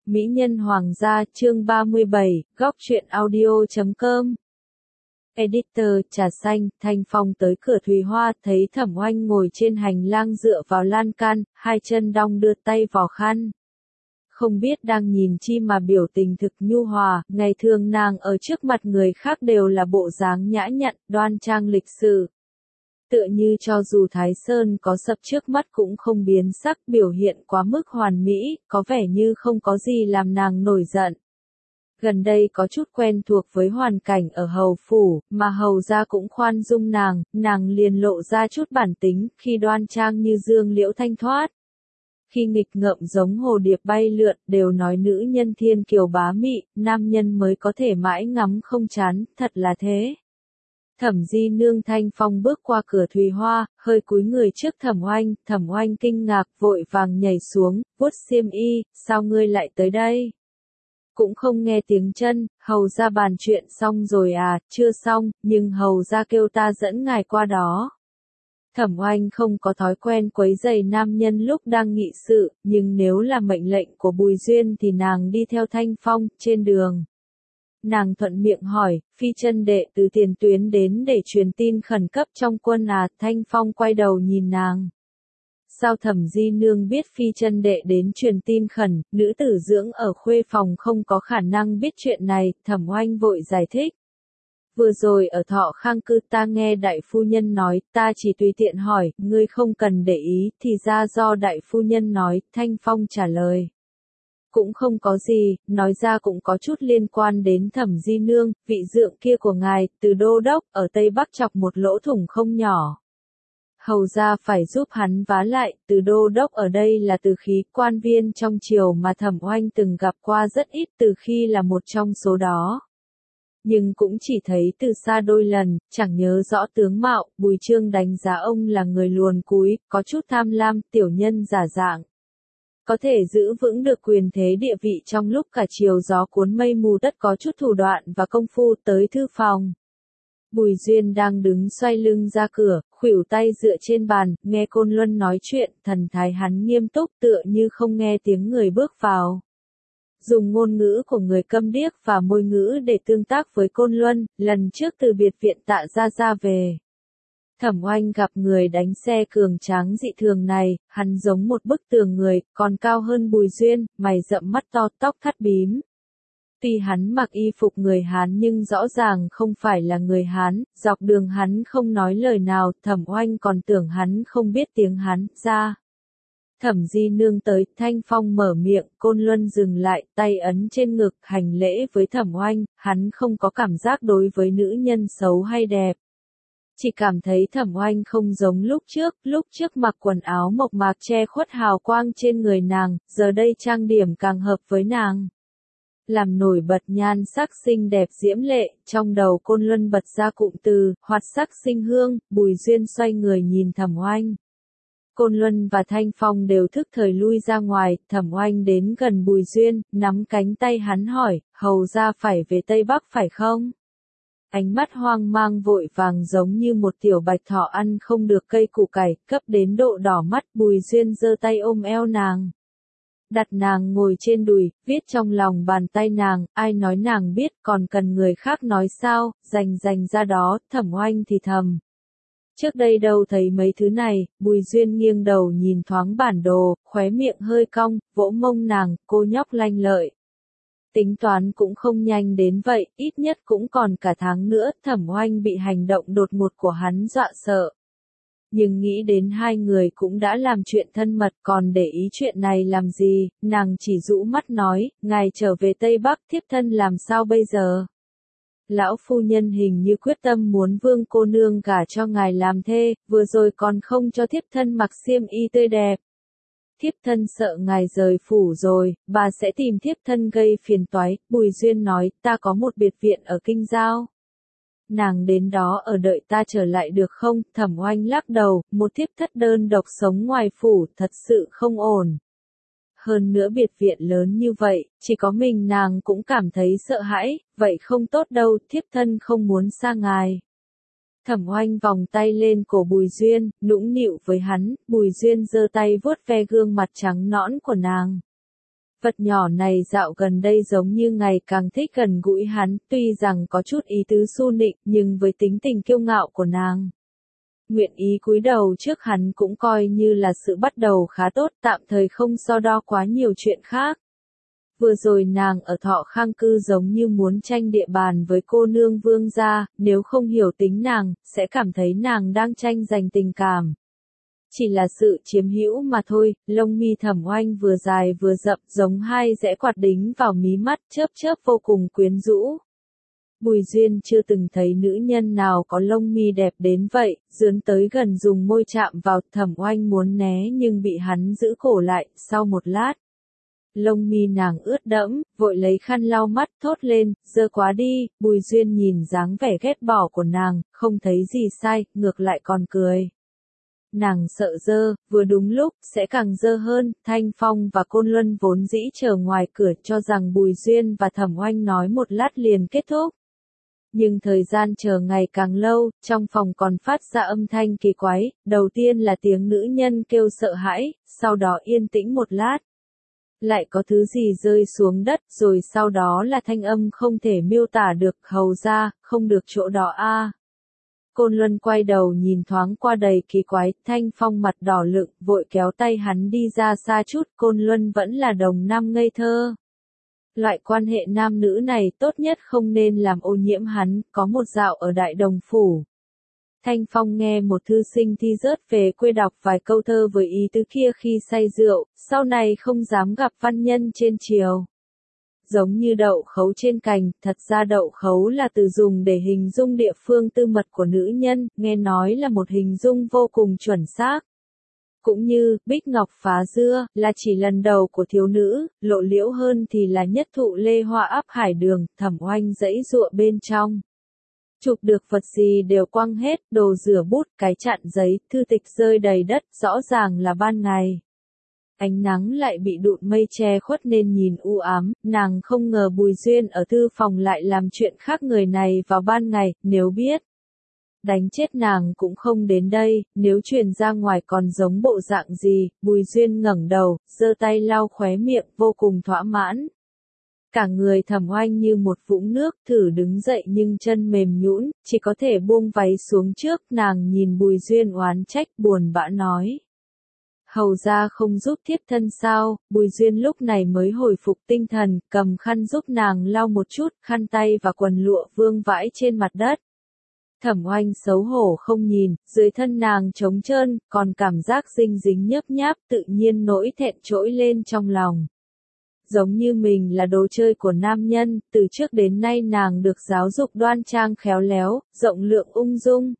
Mỹ nhân hoàng gia chương 37, góc truyện audio.com. Editor, trà xanh, Thanh Phong tới cửa Thùy Hoa, thấy Thẩm Oanh ngồi trên hành lang dựa vào lan can, hai chân đong đưa tay vào khăn. Không biết đang nhìn chi mà biểu tình thực nhu hòa, ngày thường nàng ở trước mặt người khác đều là bộ dáng nhã nhặn, đoan trang lịch sự. Tựa như cho dù Thái Sơn có sập trước mắt cũng không biến sắc, biểu hiện quá mức hoàn mỹ, có vẻ như không có gì làm nàng nổi giận. Gần đây có chút quen thuộc với hoàn cảnh ở hầu phủ, mà hầu gia cũng khoan dung nàng liền lộ ra chút bản tính, khi đoan trang như dương liễu thanh thoát. Khi nghịch ngợm giống hồ điệp bay lượn, đều nói nữ nhân thiên kiều bá mị, nam nhân mới có thể mãi ngắm không chán, thật là thế. Thẩm Di Nương Thanh Phong bước qua cửa Thùy Hoa, hơi cúi người trước Thẩm Oanh kinh ngạc vội vàng nhảy xuống, vuốt xiêm y, sao ngươi lại tới đây? Cũng không nghe tiếng chân, hầu ra bàn chuyện xong rồi à, chưa xong, nhưng hầu ra kêu ta dẫn ngài qua đó. Thẩm Oanh không có thói quen quấy rầy nam nhân lúc đang nghị sự, nhưng nếu là mệnh lệnh của Bùi Duyên thì nàng đi theo Thanh Phong, trên đường. Nàng thuận miệng hỏi, phi chân đệ từ tiền tuyến đến để truyền tin khẩn cấp trong quân à, Thanh Phong quay đầu nhìn nàng. Sao Thẩm Di Nương biết phi chân đệ đến truyền tin khẩn, nữ tử dưỡng ở khuê phòng không có khả năng biết chuyện này, Thẩm Oanh vội giải thích. Vừa rồi ở Thọ Khang cư ta nghe đại phu nhân nói, ta chỉ tùy tiện hỏi, ngươi không cần để ý, thì ra do đại phu nhân nói, Thanh Phong trả lời. Cũng không có gì, nói ra cũng có chút liên quan đến Thẩm Di Nương, vị dượng kia của ngài, từ đô đốc, ở Tây Bắc chọc một lỗ thủng không nhỏ. Hầu ra phải giúp hắn vá lại, từ đô đốc ở đây là từ khí quan viên trong triều mà Thẩm Oanh từng gặp qua rất ít, từ khi là một trong số đó. Nhưng cũng chỉ thấy từ xa đôi lần, chẳng nhớ rõ tướng mạo, Bùi Trương đánh giá ông là người luồn cúi, có chút tham lam, tiểu nhân giả dạng. Có thể giữ vững được quyền thế địa vị trong lúc cả chiều gió cuốn mây mù, tất có chút thủ đoạn và công phu. Tới thư phòng. Bùi Duyên đang đứng xoay lưng ra cửa, khuỷu tay dựa trên bàn, nghe Côn Luân nói chuyện, thần thái hắn nghiêm túc tựa như không nghe tiếng người bước vào. Dùng ngôn ngữ của người câm điếc và môi ngữ để tương tác với Côn Luân, lần trước từ biệt viện Tạ Gia ra về. Thẩm Oanh gặp người đánh xe cường tráng dị thường này, hắn giống một bức tường người, còn cao hơn Bùi Duyên, mày rậm mắt to, tóc thắt bím. Tuy hắn mặc y phục người Hán nhưng rõ ràng không phải là người Hán, dọc đường hắn không nói lời nào, Thẩm Oanh còn tưởng hắn không biết tiếng Hán, ra. Thẩm Di Nương tới, Thanh Phong mở miệng, Côn Luân dừng lại, tay ấn trên ngực, hành lễ với Thẩm Oanh, hắn không có cảm giác đối với nữ nhân xấu hay đẹp. Chỉ cảm thấy Thẩm Oanh không giống lúc trước mặc quần áo mộc mạc che khuất hào quang trên người nàng, giờ đây trang điểm càng hợp với nàng. Làm nổi bật nhan sắc xinh đẹp diễm lệ, trong đầu Côn Luân bật ra cụm từ, hoạt sắc sinh hương, Bùi Duyên xoay người nhìn Thẩm Oanh. Côn Luân và Thanh Phong đều thức thời lui ra ngoài, Thẩm Oanh đến gần Bùi Duyên, nắm cánh tay hắn hỏi, hầu ra phải về Tây Bắc phải không? Ánh mắt hoang mang vội vàng giống như một tiểu bạch thỏ ăn không được cây củ cải, cấp đến độ đỏ mắt. Bùi Duyên giơ tay ôm eo nàng. Đặt nàng ngồi trên đùi, viết trong lòng bàn tay nàng, ai nói nàng biết còn cần người khác nói sao, dành ra đó, Thẩm Oanh thì thầm. Trước đây đâu thấy mấy thứ này, Bùi Duyên nghiêng đầu nhìn thoáng bản đồ, khóe miệng hơi cong, vỗ mông nàng, cô nhóc lanh lợi. Tính toán cũng không nhanh đến vậy, ít nhất cũng còn cả tháng nữa, Thẩm Oanh bị hành động đột ngột của hắn dọa sợ. Nhưng nghĩ đến hai người cũng đã làm chuyện thân mật, còn để ý chuyện này làm gì, nàng chỉ rũ mắt nói, ngài trở về Tây Bắc, thiếp thân làm sao bây giờ? Lão phu nhân hình như quyết tâm muốn Vương cô nương gả cho ngài làm thê, vừa rồi còn không cho thiếp thân mặc xiêm y tươi đẹp. Thiếp thân sợ ngài rời phủ rồi, bà sẽ tìm thiếp thân gây phiền toái. Bùi Duyên nói, ta có một biệt viện ở Kinh Giao. Nàng đến đó ở đợi ta trở lại được không? Thẩm Oanh lắc đầu, một thiếp thất đơn độc sống ngoài phủ, thật sự không ổn. Hơn nữa biệt viện lớn như vậy, chỉ có mình nàng cũng cảm thấy sợ hãi, vậy không tốt đâu, thiếp thân không muốn xa ngài. Thẩm Oanh vòng tay lên cổ Bùi Duyên, nũng nịu với hắn, Bùi Duyên giơ tay vuốt ve gương mặt trắng nõn của nàng. Vật nhỏ này dạo gần đây giống như ngày càng thích gần gũi hắn, tuy rằng có chút ý tứ su nịnh, nhưng với tính tình kiêu ngạo của nàng, nguyện ý cúi đầu trước hắn cũng coi như là sự bắt đầu khá tốt, tạm thời không so đo quá nhiều chuyện khác. Vừa rồi nàng ở Thọ Khang Cư giống như muốn tranh địa bàn với cô nương Vương gia, nếu không hiểu tính nàng, sẽ cảm thấy nàng đang tranh giành tình cảm. Chỉ là sự chiếm hữu mà thôi, lông mi Thẩm Oanh vừa dài vừa rậm giống hai rẽ quạt đính vào mí mắt, chớp chớp vô cùng quyến rũ. Bùi Duyên chưa từng thấy nữ nhân nào có lông mi đẹp đến vậy, dướn tới gần dùng môi chạm vào, Thẩm Oanh muốn né nhưng bị hắn giữ cổ lại, sau một lát. Lông mi nàng ướt đẫm, vội lấy khăn lau mắt, thốt lên, dơ quá đi. Bùi Duyên nhìn dáng vẻ ghét bỏ của nàng, không thấy gì sai, ngược lại còn cười. Nàng sợ dơ, vừa đúng lúc, sẽ càng dơ hơn. Thanh Phong và Côn Luân vốn dĩ chờ ngoài cửa cho rằng Bùi Duyên và Thẩm Oanh nói một lát liền kết thúc. Nhưng thời gian chờ ngày càng lâu, trong phòng còn phát ra âm thanh kỳ quái, đầu tiên là tiếng nữ nhân kêu sợ hãi, sau đó yên tĩnh một lát. Lại có thứ gì rơi xuống đất, rồi sau đó là thanh âm không thể miêu tả được, hầu ra, không được chỗ đó a. Côn Luân quay đầu nhìn thoáng qua đầy kỳ quái, Thanh Phong mặt đỏ lựng, vội kéo tay hắn đi ra xa chút, Côn Luân vẫn là đồng nam ngây thơ. Loại quan hệ nam nữ này tốt nhất không nên làm ô nhiễm hắn, có một dạo ở Đại Đồng Phủ. Thanh Phong nghe một thư sinh thi rớt về quê đọc vài câu thơ với ý tứ kia khi say rượu, sau này không dám gặp văn nhân trên triều. Giống như đậu khấu trên cành, thật ra đậu khấu là từ dùng để hình dung địa phương tư mật của nữ nhân, nghe nói là một hình dung vô cùng chuẩn xác. Cũng như, bích ngọc phá dưa, là chỉ lần đầu của thiếu nữ, lộ liễu hơn thì là nhất thụ lê hoa áp hải đường, Thẩm Oanh dãy dụa bên trong. Chụp được vật gì đều quăng hết, đồ rửa bút, cái chặn giấy, thư tịch rơi đầy đất, rõ ràng là ban ngày. Ánh nắng lại bị đụn mây che khuất nên nhìn u ám, nàng không ngờ Bùi Duyên ở thư phòng lại làm chuyện khác người này vào ban ngày, nếu biết. Đánh chết nàng cũng không đến đây, nếu truyền ra ngoài còn giống bộ dạng gì. Bùi Duyên ngẩng đầu, giơ tay lau khóe miệng, vô cùng thỏa mãn. Cả người Thẩm Oanh như một vũng nước, thử đứng dậy nhưng chân mềm nhũn, chỉ có thể buông váy xuống trước. Nàng nhìn Bùi Duyên oán trách, buồn bã nói: hầu ra không giúp thiếp thân sao? Bùi Duyên lúc này mới hồi phục tinh thần, cầm khăn giúp nàng lau một chút, khăn tay và quần lụa vương vãi trên mặt đất. Thẩm Oanh xấu hổ không nhìn, dưới thân nàng trống trơn, còn cảm giác dinh dính nhớp nháp, tự nhiên nỗi thẹn trỗi lên trong lòng. Giống như mình là đồ chơi của nam nhân, từ trước đến nay nàng được giáo dục đoan trang khéo léo, rộng lượng ung dung.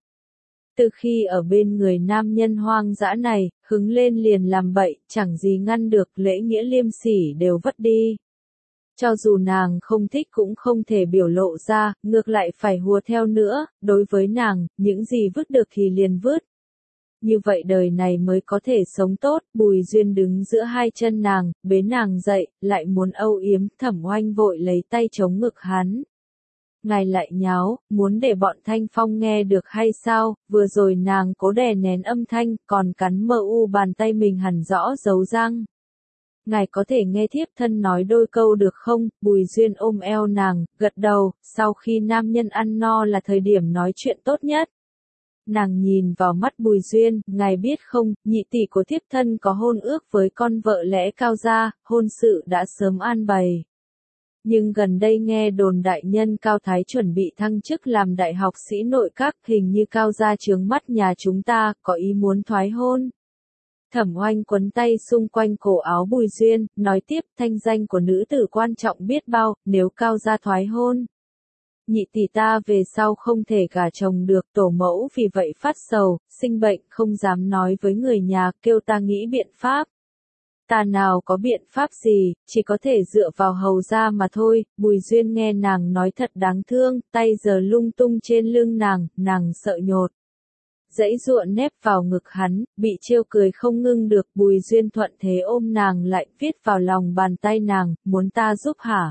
Từ khi ở bên người nam nhân hoang dã này, hứng lên liền làm bậy, chẳng gì ngăn được, lễ nghĩa liêm sỉ đều vất đi. Cho dù nàng không thích cũng không thể biểu lộ ra, ngược lại phải hùa theo nữa, đối với nàng, những gì vứt được thì liền vứt. Như vậy đời này mới có thể sống tốt. Bùi Duyên đứng giữa hai chân nàng, bế nàng dậy, lại muốn âu yếm, Thẩm Oanh vội lấy tay chống ngực hắn. Ngài lại nháo, muốn để bọn Thanh Phong nghe được hay sao? Vừa rồi nàng cố đè nén âm thanh, còn cắn mờ u bàn tay mình hẳn rõ dấu răng. Ngài có thể nghe thiếp thân nói đôi câu được không? Bùi Duyên ôm eo nàng, gật đầu, sau khi nam nhân ăn no là thời điểm nói chuyện tốt nhất. Nàng nhìn vào mắt Bùi Duyên, ngài biết không, nhị tỷ của thiếp thân có hôn ước với con vợ lẽ Cao gia, hôn sự đã sớm an bày. Nhưng gần đây nghe đồn đại nhân Cao Thái chuẩn bị thăng chức làm đại học sĩ nội các, hình như Cao gia chướng mắt nhà chúng ta, có ý muốn thoái hôn. Thẩm Oanh quấn tay xung quanh cổ áo Bùi Duyên, nói tiếp, thanh danh của nữ tử quan trọng biết bao, nếu Cao gia thoái hôn. Nhị tỷ ta về sau không thể gả chồng được, tổ mẫu vì vậy phát sầu, sinh bệnh, không dám nói với người nhà, kêu ta nghĩ biện pháp. Ta nào có biện pháp gì, chỉ có thể dựa vào hầu gia mà thôi. Bùi Duyên nghe nàng nói thật đáng thương, tay giơ lung tung trên lưng nàng sợ nhột. Dãy dụa nép vào ngực hắn, bị trêu cười không ngưng được. Bùi Duyên thuận thế ôm nàng lại, viết vào lòng bàn tay nàng, muốn ta giúp hả?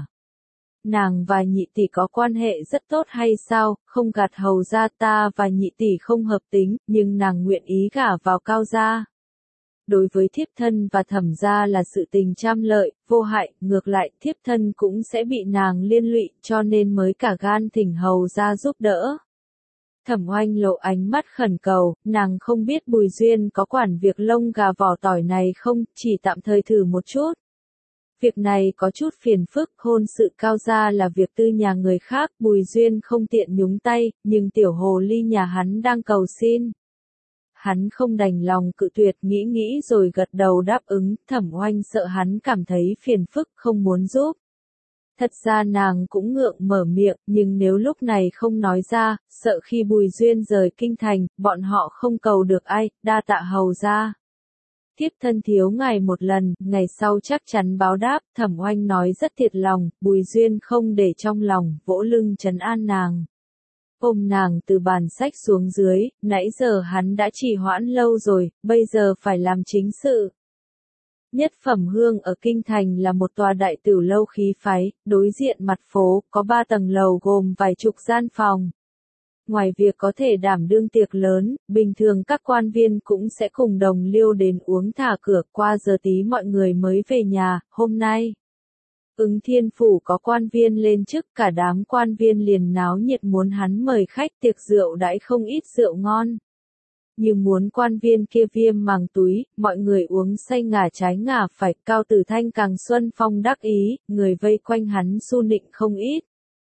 Nàng và nhị tỷ có quan hệ rất tốt hay sao? Không gạt hầu gia, ta và nhị tỷ không hợp tính, nhưng nàng nguyện ý gả vào Cao gia. Đối với thiếp thân và thẩm gia là sự tình trăm lợi, vô hại, ngược lại thiếp thân cũng sẽ bị nàng liên lụy cho nên mới cả gan thỉnh hầu ra giúp đỡ. Thẩm Oanh lộ ánh mắt khẩn cầu, nàng không biết Bùi Duyên có quản việc lông gà vỏ tỏi này không, chỉ tạm thời thử một chút. Việc này có chút phiền phức, hôn sự Cao gia là việc tư nhà người khác, Bùi Duyên không tiện nhúng tay, nhưng tiểu hồ ly nhà hắn đang cầu xin. Hắn không đành lòng cự tuyệt, nghĩ rồi gật đầu đáp ứng. Thẩm Oanh sợ hắn cảm thấy phiền phức không muốn giúp. Thật ra nàng cũng ngượng mở miệng, nhưng nếu lúc này không nói ra, sợ khi Bùi Duyên rời kinh thành, bọn họ không cầu được ai, đa tạ hầu ra. Thiếp thân thiếu ngài một lần, ngày sau chắc chắn báo đáp. Thẩm Oanh nói rất thiệt lòng, Bùi Duyên không để trong lòng, vỗ lưng trấn an nàng. Ôm nàng từ bàn sách xuống dưới, nãy giờ hắn đã trì hoãn lâu rồi, bây giờ phải làm chính sự. Nhất Phẩm Hương ở Kinh Thành là một tòa đại tiểu lâu khí phái, đối diện mặt phố, có 3 tầng lầu gồm vài chục gian phòng. Ngoài việc có thể đảm đương tiệc lớn, bình thường các quan viên cũng sẽ cùng đồng liêu đến uống thả cửa, qua giờ tí mọi người mới về nhà. Hôm nay, Ứng Thiên Phủ có quan viên lên chức, cả đám quan viên liền náo nhiệt muốn hắn mời khách, tiệc rượu đãi không ít rượu ngon. Nhưng muốn quan viên kia viêm màng túi, mọi người uống say ngả trái ngả phải. Cao Tử Thanh càng xuân phong đắc ý, người vây quanh hắn su nịnh không ít.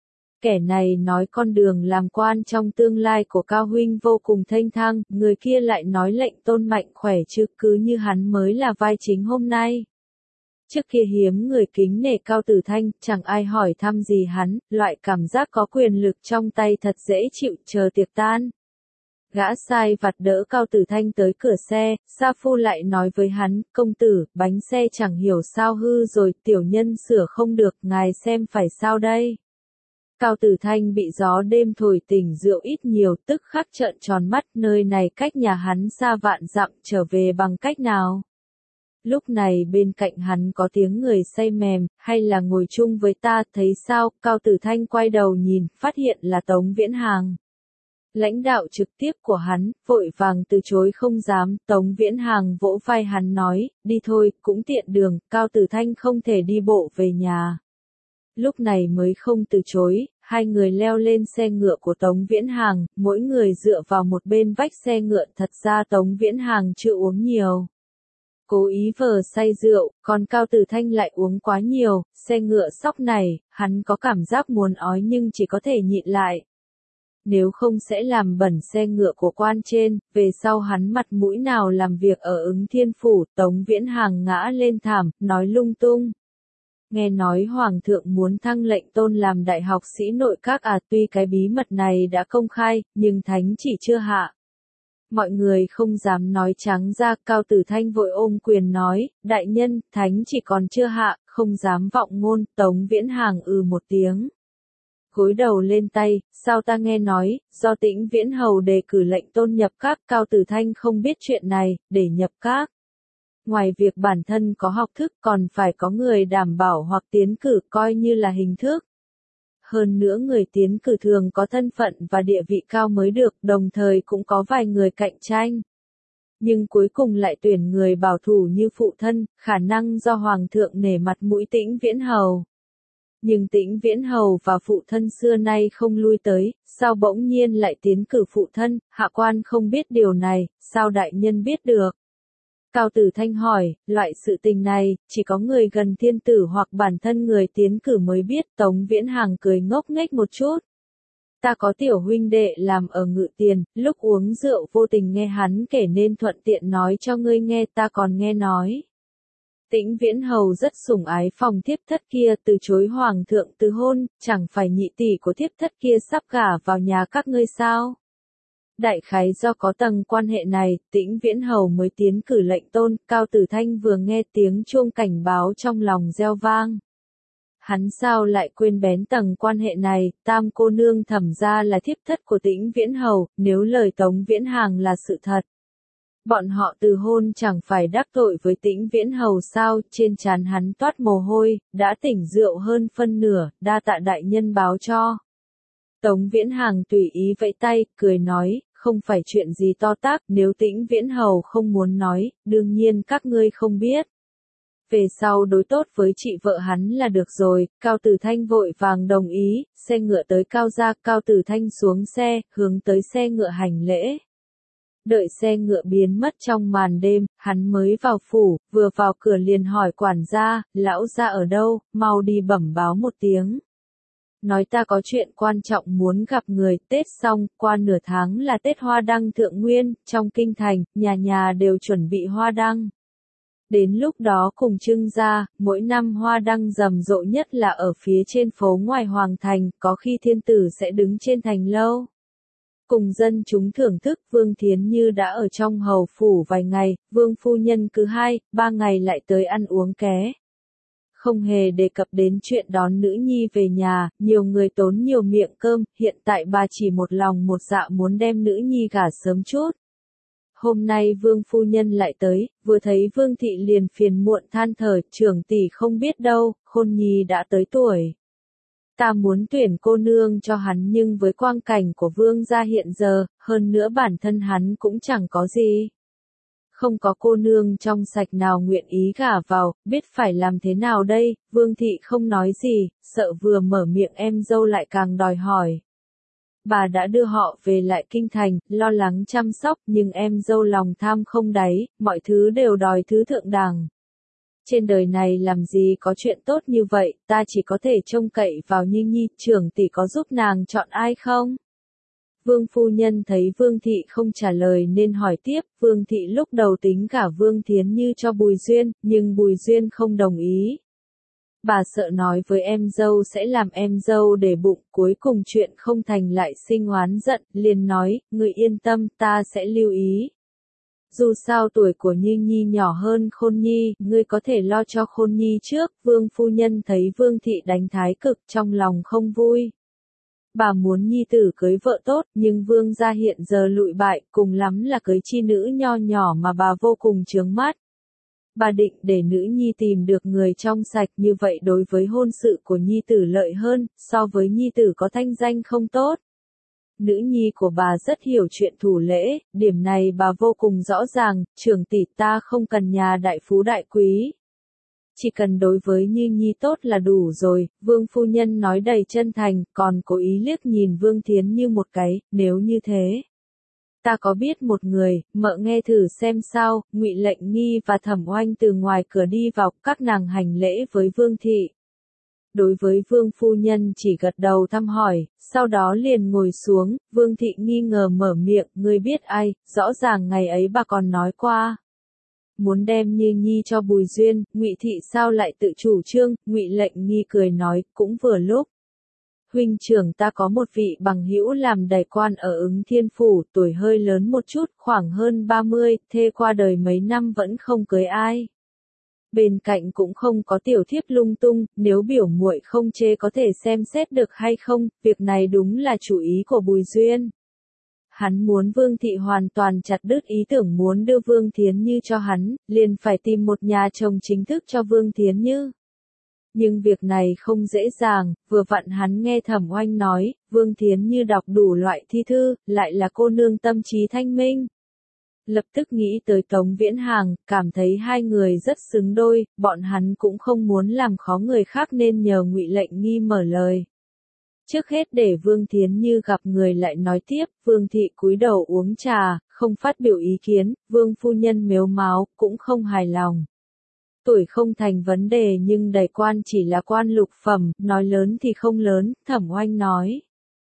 Kẻ này nói con đường làm quan trong tương lai của Cao huynh vô cùng thênh thang, người kia lại nói lệnh Tôn mạnh khỏe chứ, cứ như hắn mới là vai chính hôm nay. Trước kia hiếm người kính nể Cao Tử Thanh, chẳng ai hỏi thăm gì hắn, loại cảm giác có quyền lực trong tay thật dễ chịu, chờ tiệc tan. Gã sai vặt đỡ Cao Tử Thanh tới cửa xe, Sa Phu lại nói với hắn, công tử, bánh xe chẳng hiểu sao hư rồi, tiểu nhân sửa không được, ngài xem phải sao đây. Cao Tử Thanh bị gió đêm thổi tỉnh rượu ít nhiều, tức khắc trợn tròn mắt, nơi này cách nhà hắn xa vạn dặm, trở về bằng cách nào. Lúc này bên cạnh hắn có tiếng người say mềm, hay là ngồi chung với ta, thấy sao? Cao Tử Thanh quay đầu nhìn, phát hiện là Tống Viễn Hàng. Lãnh đạo trực tiếp của hắn, vội vàng từ chối không dám. Tống Viễn Hàng vỗ vai hắn nói, đi thôi, cũng tiện đường. Cao Tử Thanh không thể đi bộ về nhà. Lúc này mới không từ chối, hai người leo lên xe ngựa của Tống Viễn Hàng, mỗi người dựa vào một bên vách xe ngựa. Thật ra Tống Viễn Hàng chưa uống nhiều, cố ý vờ say rượu, còn Cao Tử Thanh lại uống quá nhiều. Xe ngựa sóc này, hắn có cảm giác muốn ói nhưng chỉ có thể nhịn lại. Nếu không sẽ làm bẩn xe ngựa của quan trên, về sau hắn mặt mũi nào làm việc ở Ứng Thiên Phủ. Tống Viễn Hàng ngã lên thảm, nói lung tung. Nghe nói Hoàng thượng muốn thăng lệnh Tôn làm đại học sĩ nội các tuy cái bí mật này đã công khai, nhưng thánh chỉ chưa hạ. Mọi người không dám nói trắng ra. Cao Tử Thanh vội ôm quyền nói, đại nhân, thánh chỉ còn chưa hạ, không dám vọng ngôn. Tống Viễn Hàng một tiếng. Gối đầu lên tay, sao ta nghe nói, do Tĩnh Viễn Hầu đề cử lệnh Tôn nhập các. Cao Tử Thanh không biết chuyện này, để nhập các. Ngoài việc bản thân có học thức còn phải có người đảm bảo hoặc tiến cử coi như là hình thức. Hơn nữa người tiến cử thường có thân phận và địa vị cao mới được, đồng thời cũng có vài người cạnh tranh. Nhưng cuối cùng lại tuyển người bảo thủ như phụ thân, khả năng do Hoàng thượng nể mặt mũi Tĩnh Viễn Hầu. Nhưng Tĩnh Viễn Hầu và phụ thân xưa nay không lui tới, sao bỗng nhiên lại tiến cử phụ thân? Hạ quan không biết điều này, sao đại nhân biết được? Cao Tử Thanh hỏi, loại sự tình này, chỉ có người gần thiên tử hoặc bản thân người tiến cử mới biết. Tống Viễn Hàng cười ngốc nghếch một chút. Ta có tiểu huynh đệ làm ở Ngự Tiền, lúc uống rượu vô tình nghe hắn kể nên thuận tiện nói cho ngươi nghe. Ta còn nghe nói Tĩnh Viễn Hầu rất sủng ái phòng thiếp thất kia, từ chối Hoàng thượng từ hôn, chẳng phải nhị tỷ của thiếp thất kia sắp gả vào nhà các ngươi sao? Đại khái do có tầng quan hệ này, Tĩnh Viễn Hầu mới tiến cử lệnh Tôn. Cao Tử Thanh vừa nghe tiếng chuông cảnh báo trong lòng reo vang. Hắn sao lại quên bén tầng quan hệ này? Tam cô nương Thẩm gia là thiếp thất của Tĩnh Viễn Hầu, nếu lời Tống Viễn Hàng là sự thật, bọn họ từ hôn chẳng phải đắc tội với Tĩnh Viễn Hầu sao? Trên trán hắn toát mồ hôi, đã tỉnh rượu hơn phân nửa, đa tạ đại nhân báo cho. Tống Viễn Hàng tùy ý vẫy tay, cười nói, không phải chuyện gì to tát, nếu Tĩnh Viễn Hầu không muốn nói, đương nhiên các ngươi không biết. Về sau đối tốt với chị vợ hắn là được rồi, Cao Tử Thanh vội vàng đồng ý, xe ngựa tới Cao gia, Cao Tử Thanh xuống xe, hướng tới xe ngựa hành lễ. Đợi xe ngựa biến mất trong màn đêm, hắn mới vào phủ, vừa vào cửa liền hỏi quản gia, lão gia ở đâu, mau đi bẩm báo một tiếng. Nói ta có chuyện quan trọng muốn gặp người, Tết xong, qua nửa tháng là Tết Hoa Đăng Thượng Nguyên, trong kinh thành, nhà nhà đều chuẩn bị hoa đăng. Đến lúc đó cùng trưng ra, mỗi năm hoa đăng rầm rộ nhất là ở phía trên phố ngoài Hoàng Thành, có khi thiên tử sẽ đứng trên thành lâu. Cùng dân chúng thưởng thức, Vương Thiến Như đã ở trong hầu phủ vài ngày, Vương phu nhân cứ 2-3 ngày lại tới ăn uống ké. Không hề đề cập đến chuyện đón nữ nhi về nhà, nhiều người tốn nhiều miệng cơm, hiện tại bà chỉ một lòng một dạ muốn đem nữ nhi gả sớm chút. Hôm nay Vương phu nhân lại tới, vừa thấy Vương thị liền phiền muộn than thở, trưởng tỷ không biết đâu, Khôn Nhi đã tới tuổi. Ta muốn tuyển cô nương cho hắn nhưng với quang cảnh của Vương gia hiện giờ, hơn nữa bản thân hắn cũng chẳng có gì. Không có cô nương trong sạch nào nguyện ý gả vào, biết phải làm thế nào đây, Vương thị không nói gì, sợ vừa mở miệng em dâu lại càng đòi hỏi. Bà đã đưa họ về lại kinh thành, lo lắng chăm sóc, nhưng em dâu lòng tham không đáy, mọi thứ đều đòi thứ thượng đẳng. Trên đời này làm gì có chuyện tốt như vậy, ta chỉ có thể trông cậy vào Nhi Nhi, trưởng tỷ có giúp nàng chọn ai không? Vương phu nhân thấy Vương thị không trả lời nên hỏi tiếp, Vương thị lúc đầu tính gả Vương Thiến Như cho Bùi Duyên, nhưng Bùi Duyên không đồng ý. Bà sợ nói với em dâu sẽ làm em dâu để bụng, cuối cùng chuyện không thành lại sinh oán giận, liền nói, người yên tâm, ta sẽ lưu ý. Dù sao tuổi của Nhi Nhi nhỏ hơn Khôn Nhi, ngươi có thể lo cho Khôn Nhi trước, Vương phu nhân thấy Vương thị đánh thái cực trong lòng không vui. Bà muốn nhi tử cưới vợ tốt, nhưng Vương gia hiện giờ lụi bại, cùng lắm là cưới chi nữ nho nhỏ mà bà vô cùng chướng mắt. Bà định để nữ nhi tìm được người trong sạch, như vậy đối với hôn sự của nhi tử lợi hơn, so với nhi tử có thanh danh không tốt. Nữ nhi của bà rất hiểu chuyện thủ lễ, điểm này bà vô cùng rõ ràng, trưởng tỷ ta không cần nhà đại phú đại quý. Chỉ cần đối với Như Nhi tốt là đủ rồi, Vương phu nhân nói đầy chân thành, còn cố ý liếc nhìn Vương Thiến Như một cái, nếu như thế. Ta có biết một người, mợ nghe thử xem sao, Ngụy Lệnh Nghi và Thẩm Oanh từ ngoài cửa đi vào, các nàng hành lễ với Vương thị. Đối với Vương phu nhân chỉ gật đầu thăm hỏi, sau đó liền ngồi xuống, Vương thị nghi ngờ mở miệng, ngươi biết ai, rõ ràng ngày ấy bà còn nói qua. Muốn đem Như Nhi cho Bùi Duyên, Ngụy thị sao lại tự chủ trương, Ngụy Lệnh Nghi cười nói, cũng vừa lúc. Huynh trưởng ta có một vị bằng hữu làm đài quan ở Ứng Thiên Phủ, tuổi hơi lớn một chút, khoảng hơn 30, thê qua đời mấy năm vẫn không cưới ai. Bên cạnh cũng không có tiểu thiếp lung tung, nếu biểu muội không chê có thể xem xét được hay không, việc này đúng là chủ ý của Bùi Duyên. Hắn muốn Vương thị hoàn toàn chặt đứt ý tưởng muốn đưa Vương Thiến Như cho hắn, liền phải tìm một nhà chồng chính thức cho Vương Thiến Như. Nhưng việc này không dễ dàng, vừa vặn hắn nghe Thẩm Oanh nói, Vương Thiến Như đọc đủ loại thi thư, lại là cô nương tâm trí thanh minh. Lập tức nghĩ tới Tống Viễn Hàng, cảm thấy hai người rất xứng đôi, bọn hắn cũng không muốn làm khó người khác nên nhờ Ngụy Lệnh Nghi mở lời. Trước hết để Vương Thiến Như gặp người lại nói tiếp, Vương thị cúi đầu uống trà, không phát biểu ý kiến, Vương phu nhân mếu máo, cũng không hài lòng. Tuổi không thành vấn đề nhưng đày quan chỉ là quan lục phẩm, nói lớn thì không lớn, Thẩm Oanh nói.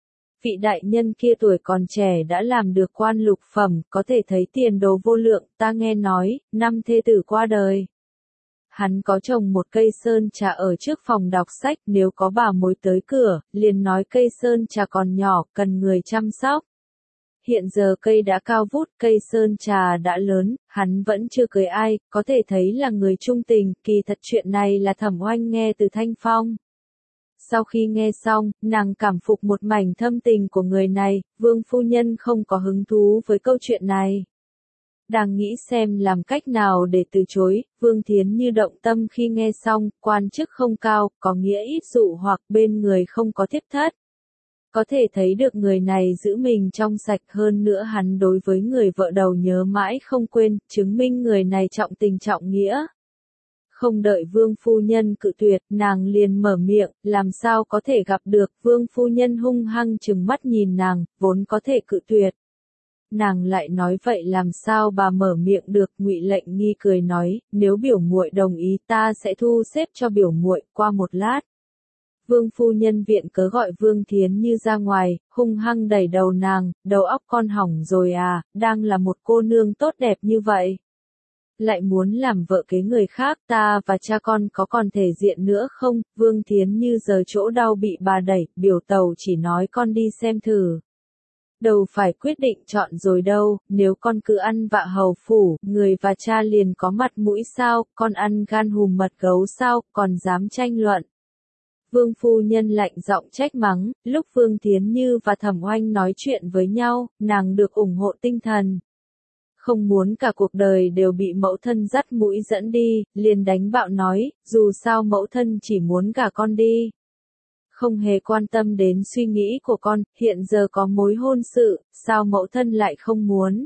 Vị đại nhân kia tuổi còn trẻ đã làm được quan lục phẩm, có thể thấy tiền đồ vô lượng, ta nghe nói, năm thê tử qua đời. Hắn có trồng một cây sơn trà ở trước phòng đọc sách, nếu có bà mối tới cửa, liền nói cây sơn trà còn nhỏ, cần người chăm sóc. Hiện giờ cây đã cao vút, cây sơn trà đã lớn, hắn vẫn chưa cưới ai, có thể thấy là người trung tình, kỳ thật chuyện này là Thẩm Oanh nghe từ Thanh Phong. Sau khi nghe xong, nàng cảm phục một mảnh thâm tình của người này, Vương phu nhân không có hứng thú với câu chuyện này. Đang nghĩ xem làm cách nào để từ chối, Vương Thiến Như động tâm khi nghe xong, quan chức không cao, có nghĩa ít dụ hoặc bên người không có thiếp thất. Có thể thấy được người này giữ mình trong sạch, hơn nữa hắn đối với người vợ đầu nhớ mãi không quên, chứng minh người này trọng tình trọng nghĩa. Không đợi vương phu nhân cự tuyệt, nàng liền mở miệng, làm sao có thể gặp được, vương phu nhân hung hăng trừng mắt nhìn nàng, vốn có thể cự tuyệt. Nàng lại nói vậy làm sao bà mở miệng được, Ngụy Lệnh Nghi cười nói, nếu biểu muội đồng ý ta sẽ thu xếp cho biểu muội. Qua một lát, vương phu nhân viện cớ gọi Vương Thiến Như ra ngoài, hung hăng đẩy đầu nàng, đầu óc con hỏng rồi à, đang là một cô nương tốt đẹp như vậy. Lại muốn làm vợ kế người khác, ta và cha con có còn thể diện nữa không? Vương Thiến Như giờ chỗ đau bị bà đẩy, biểu tàu chỉ nói con đi xem thử. Đâu phải quyết định chọn rồi đâu, nếu con cứ ăn vạ hầu phủ, người và cha liền có mặt mũi sao, con ăn gan hùm mật gấu sao, còn dám tranh luận. Vương phu nhân lạnh giọng trách mắng, lúc Vương Thiến Như và Thẩm Oanh nói chuyện với nhau, nàng được ủng hộ tinh thần. Không muốn cả cuộc đời đều bị mẫu thân dắt mũi dẫn đi, liền đánh bạo nói, dù sao mẫu thân chỉ muốn gả con đi. Không hề quan tâm đến suy nghĩ của con, hiện giờ có mối hôn sự, sao mẫu thân lại không muốn?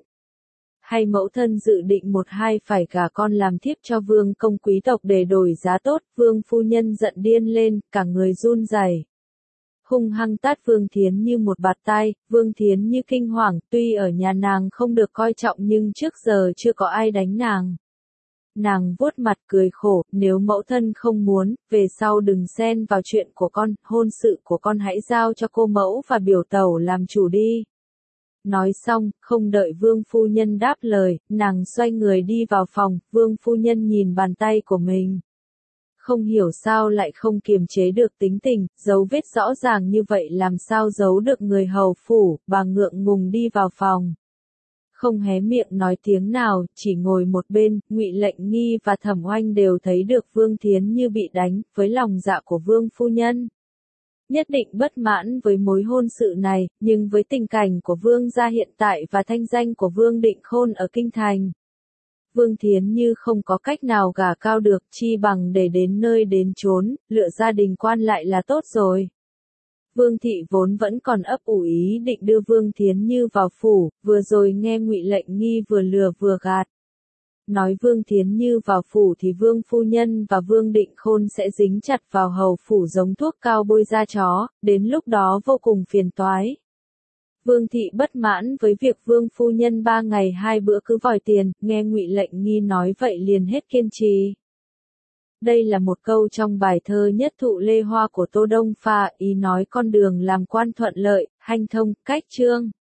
Hay mẫu thân dự định một hai phải gả con làm thiếp cho vương công quý tộc để đổi giá tốt? Vương phu nhân giận điên lên, cả người run rẩy. Hung hăng tát Vương Thiến Như một bạt tai, Vương Thiến Như kinh hoàng, tuy ở nhà nàng không được coi trọng nhưng trước giờ chưa có ai đánh nàng. Nàng vuốt mặt cười khổ, nếu mẫu thân không muốn, về sau đừng xen vào chuyện của con, hôn sự của con hãy giao cho cô mẫu và biểu tẩu làm chủ đi. Nói xong, không đợi Vương phu nhân đáp lời, nàng xoay người đi vào phòng, Vương phu nhân nhìn bàn tay của mình. Không hiểu sao lại không kiềm chế được tính tình, dấu vết rõ ràng như vậy làm sao giấu được người hầu phủ, bà ngượng ngùng đi vào phòng. Không hé miệng nói tiếng nào, chỉ ngồi một bên, Ngụy Lệnh Nghi và Thẩm Oanh đều thấy được Vương Thiến Như bị đánh, với lòng dạ của Vương phu nhân. Nhất định bất mãn với mối hôn sự này, nhưng với tình cảnh của Vương gia hiện tại và thanh danh của Vương Định Khôn ở Kinh Thành. Vương Thiến Như không có cách nào gả cao được, chi bằng để đến nơi đến chốn, lựa gia đình quan lại là tốt rồi. Vương thị vốn vẫn còn ấp ủ ý định đưa Vương Thiến Như vào phủ, vừa rồi nghe Ngụy Lệnh Nghi vừa lừa vừa gạt. Nói Vương Thiến Như vào phủ thì Vương phu nhân và Vương Định Khôn sẽ dính chặt vào hầu phủ giống thuốc cao bôi da chó, đến lúc đó vô cùng phiền toái. Vương thị bất mãn với việc Vương phu nhân 3 ngày 2 bữa cứ vòi tiền, nghe Ngụy Lệnh Nghi nói vậy liền hết kiên trì. Đây là một câu trong bài thơ Nhất Thụ Lê Hoa của Tô Đông Pha, ý nói con đường làm quan thuận lợi, hanh thông, cách chương.